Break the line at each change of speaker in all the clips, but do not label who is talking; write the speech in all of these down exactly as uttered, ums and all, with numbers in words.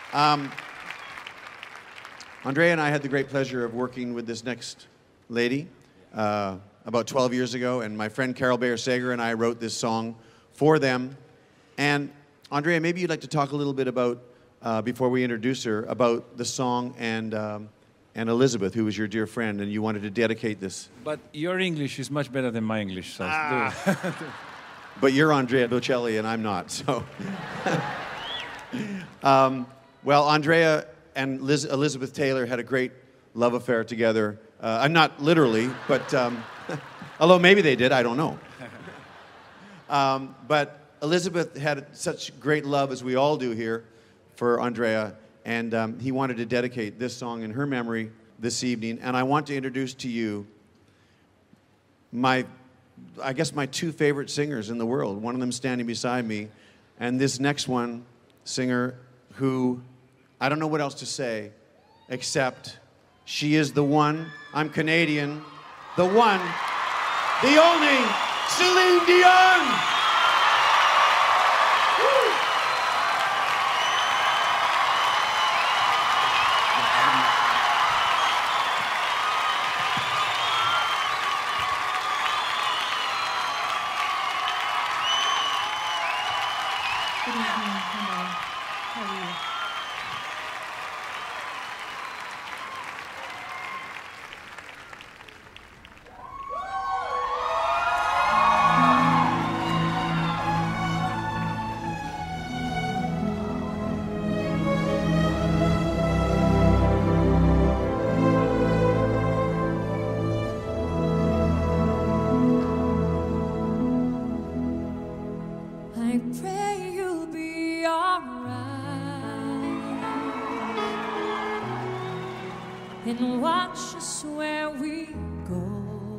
Um, Andrea and I had the great pleasure of working with this next lady uh, about twelve years ago, and my friend Carol Bayer Sager and I wrote this song for them. And Andrea, maybe you'd like to talk a little bit about, uh, before we introduce her, about the song and, um, and Elizabeth, who was your dear friend, and you wanted to dedicate this.
But your English is much better than my English, so
Ah.
do.
But you're Andrea Bocelli and I'm not, so. um, well, Andrea and Liz, Elizabeth Taylor had a great love affair together. Uh, I'm not literally, but um, although maybe they did, I don't know. Um, but Elizabeth had such great love, as we all do here, for Andrea, and um, he wanted to dedicate this song in her memory this evening. And I want to introduce to you my, I guess, my two favorite singers in the world. One of them standing beside me, and this next one, singer who, I don't know what else to say, except she is the one. I'm Canadian. The one, the only, Celine Dion!
Good evening. Hello. How are you? I pray you'll be alright and watch us where we go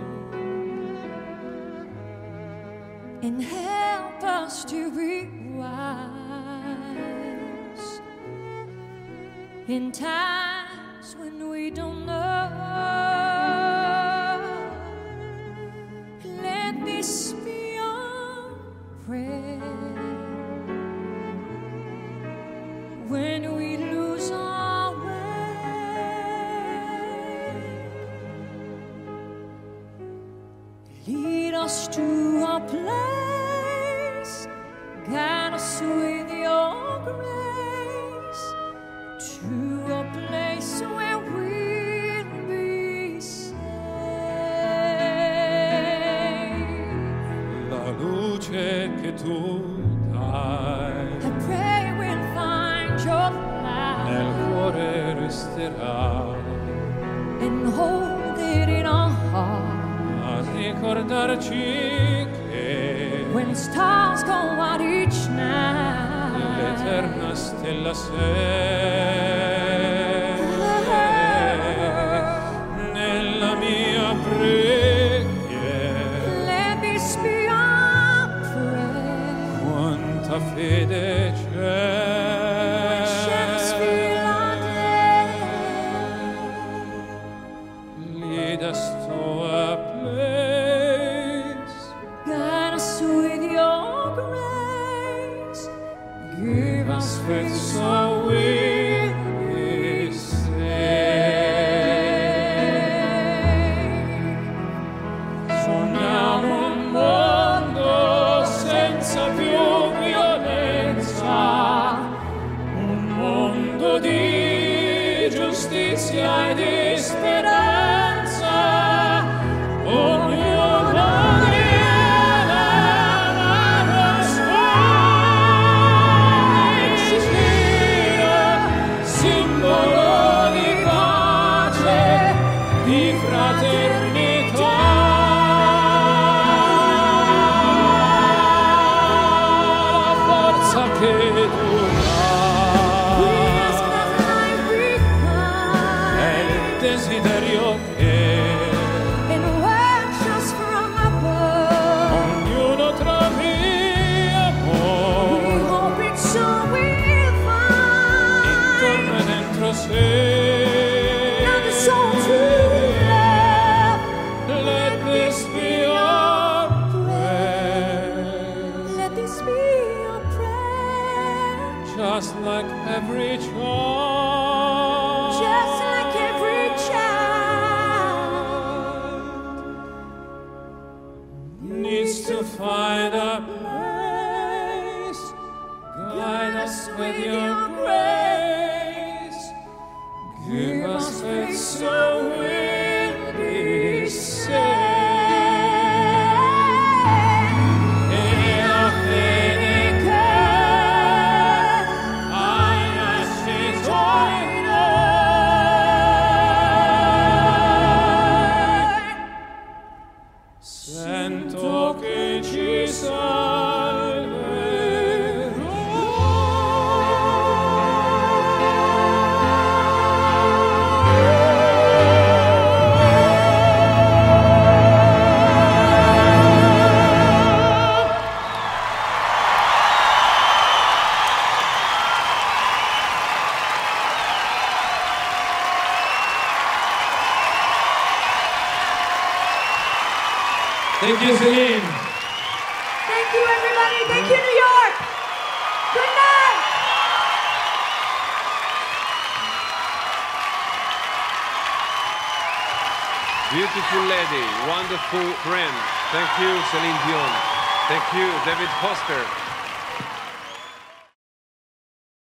and help us to be wise in times when we don't know. Let this be our prayer when we lose our way. Lead us to a place, guide us with your grace, to a place where we'll be safe.
La luce che tu dai
I pray we'll find your
nel
light
cuore resterà
and hold it in our heart.
a ricordarci che
When stars go out each night,
l'eterna stella sei nella mia preghiera.
let this be our prayer.
Quanta fede
Ships
c'è,
fill our day.
lead us to a place,
Guide us with your grace. Give us faith
so we'll be saved. Sogniamo un mondo senza più violenza, un mondo di giustizia e di speranza. Ognuno grida la sua simbolo di pace, di fraternità. La forza che tu
We
dai
ask that life be
è il
kind.
desiderio like every child,
just like every child
needs to find a place. Guide us with your grace. Give us faith so we'll be saved. Santo che ci Thank you, Celine.
Thank you, everybody. Thank you, New York. Good night.
Beautiful lady, wonderful friend. Thank you, Celine Dion. Thank you, David Foster.